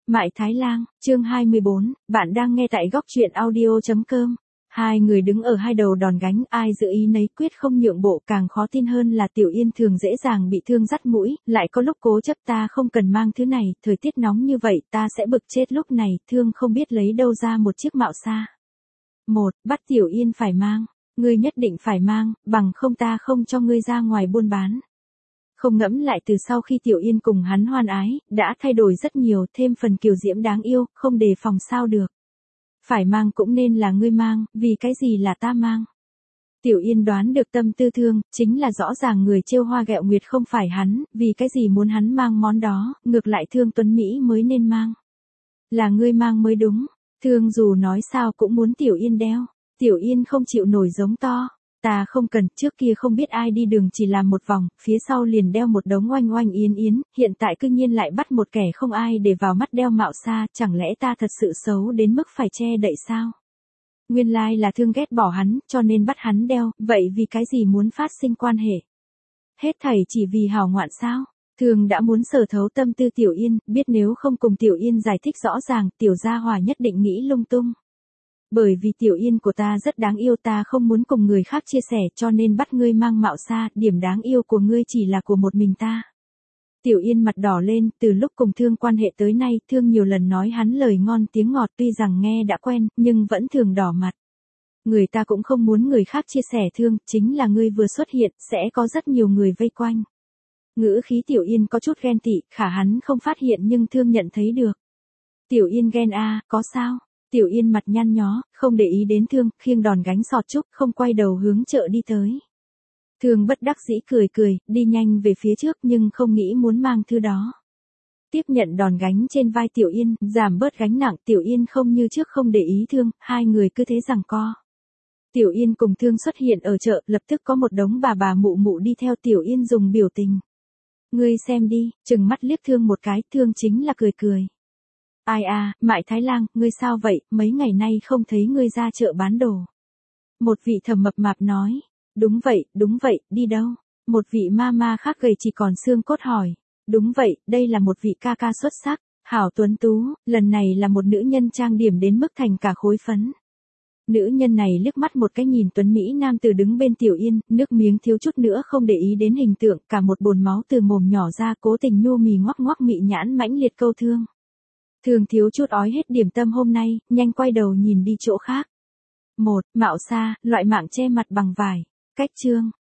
Mại Thái Lang, chương 24, bạn đang nghe tại góc truyện audio.com. Hai người đứng ở hai đầu đòn gánh, ai giữ ý nấy quyết không nhượng bộ, càng khó tin hơn là Tiểu Yên thường dễ dàng bị thương dắt mũi, lại có lúc cố chấp ta không cần mang thứ này, thời tiết nóng như vậy ta sẽ bực chết, lúc này thương không biết lấy đâu ra một chiếc mạo xa. Bắt Tiểu Yên phải mang, ngươi nhất định phải mang, bằng không ta không cho ngươi ra ngoài buôn bán. Không ngẫm lại từ sau khi Tiểu Yên cùng hắn hoan ái, đã thay đổi rất nhiều, thêm phần kiều diễm đáng yêu, không đề phòng sao được. Phải mang cũng nên là ngươi mang, vì cái gì là ta mang. Tiểu Yên đoán được tâm tư thương, chính là rõ ràng người trêu hoa ghẹo nguyệt không phải hắn, vì cái gì muốn hắn mang món đó, ngược lại Thương Tuấn Mỹ mới nên mang. Là ngươi mang mới đúng, Thương dù nói sao cũng muốn Tiểu Yên đeo. Tiểu Yên không chịu nổi giống to. Ta không cần, trước kia không biết ai đi đường chỉ làm một vòng, phía sau liền đeo một đống oanh oanh yến yến, hiện tại cư nhiên lại bắt một kẻ không ai để vào mắt đeo mạo xa, chẳng lẽ ta thật sự xấu đến mức phải che đậy sao? Nguyên lai là Thương ghét bỏ hắn, cho nên bắt hắn đeo, vậy vì cái gì muốn phát sinh quan hệ? Hết thảy chỉ vì hào ngoạn sao? Thương đã muốn sở thấu tâm tư Tiểu Yên, biết nếu không cùng Tiểu Yên giải thích rõ ràng, Tiểu gia hòa nhất định nghĩ lung tung. Bởi vì Tiểu Yên của ta rất đáng yêu, ta không muốn cùng người khác chia sẻ, cho nên bắt ngươi mang mạo xa, điểm đáng yêu của ngươi chỉ là của một mình ta. Tiểu Yên mặt đỏ lên, từ lúc cùng Thương quan hệ tới nay, Thương nhiều lần nói hắn lời ngon tiếng ngọt, tuy rằng nghe đã quen, nhưng vẫn thường đỏ mặt. Người ta cũng không muốn người khác chia sẻ Thương, chính là ngươi vừa xuất hiện, sẽ có rất nhiều người vây quanh. Ngữ khí Tiểu Yên có chút ghen tị, khả hắn không phát hiện nhưng Thương nhận thấy được. Tiểu Yên ghen a, có sao? Tiểu Yên mặt nhăn nhó, không để ý đến Thương, khiêng đòn gánh sọt trúc, không quay đầu hướng chợ đi tới. Thương bất đắc dĩ cười, đi nhanh về phía trước nhưng không nghĩ muốn mang thứ đó. Tiếp nhận đòn gánh trên vai Tiểu Yên, giảm bớt gánh nặng, Tiểu Yên không như trước không để ý Thương, hai người cứ thế giằng co. Tiểu Yên cùng Thương xuất hiện ở chợ, lập tức có một đống bà mụ mụ đi theo. Tiểu Yên dùng biểu tình. Ngươi xem đi, trừng mắt liếc Thương một cái, Thương chính là cười. Ai à, Mại Thái Lang, ngươi sao vậy, mấy ngày nay không thấy ngươi ra chợ bán đồ. Một vị thầm mập mạp nói, đúng vậy, đi đâu? Một vị ma khác gầy chỉ còn xương cốt hỏi, đúng vậy, đây là một vị ca ca xuất sắc, hảo tuấn tú, lần này là một nữ nhân trang điểm đến mức thành cả khối phấn. Nữ nhân này liếc mắt một cái nhìn tuấn Mỹ nam tử đứng bên Tiểu Yên, nước miếng thiếu chút nữa không để ý đến hình tượng, cả một bồn máu từ mồm nhỏ ra, cố tình nhô mì ngoắc mị nhãn mãnh liệt câu Thương. Thương thiếu chút ói hết điểm tâm hôm nay, nhanh quay đầu nhìn đi chỗ khác. Mạo xa, loại mạng che mặt bằng vải. Cách chương.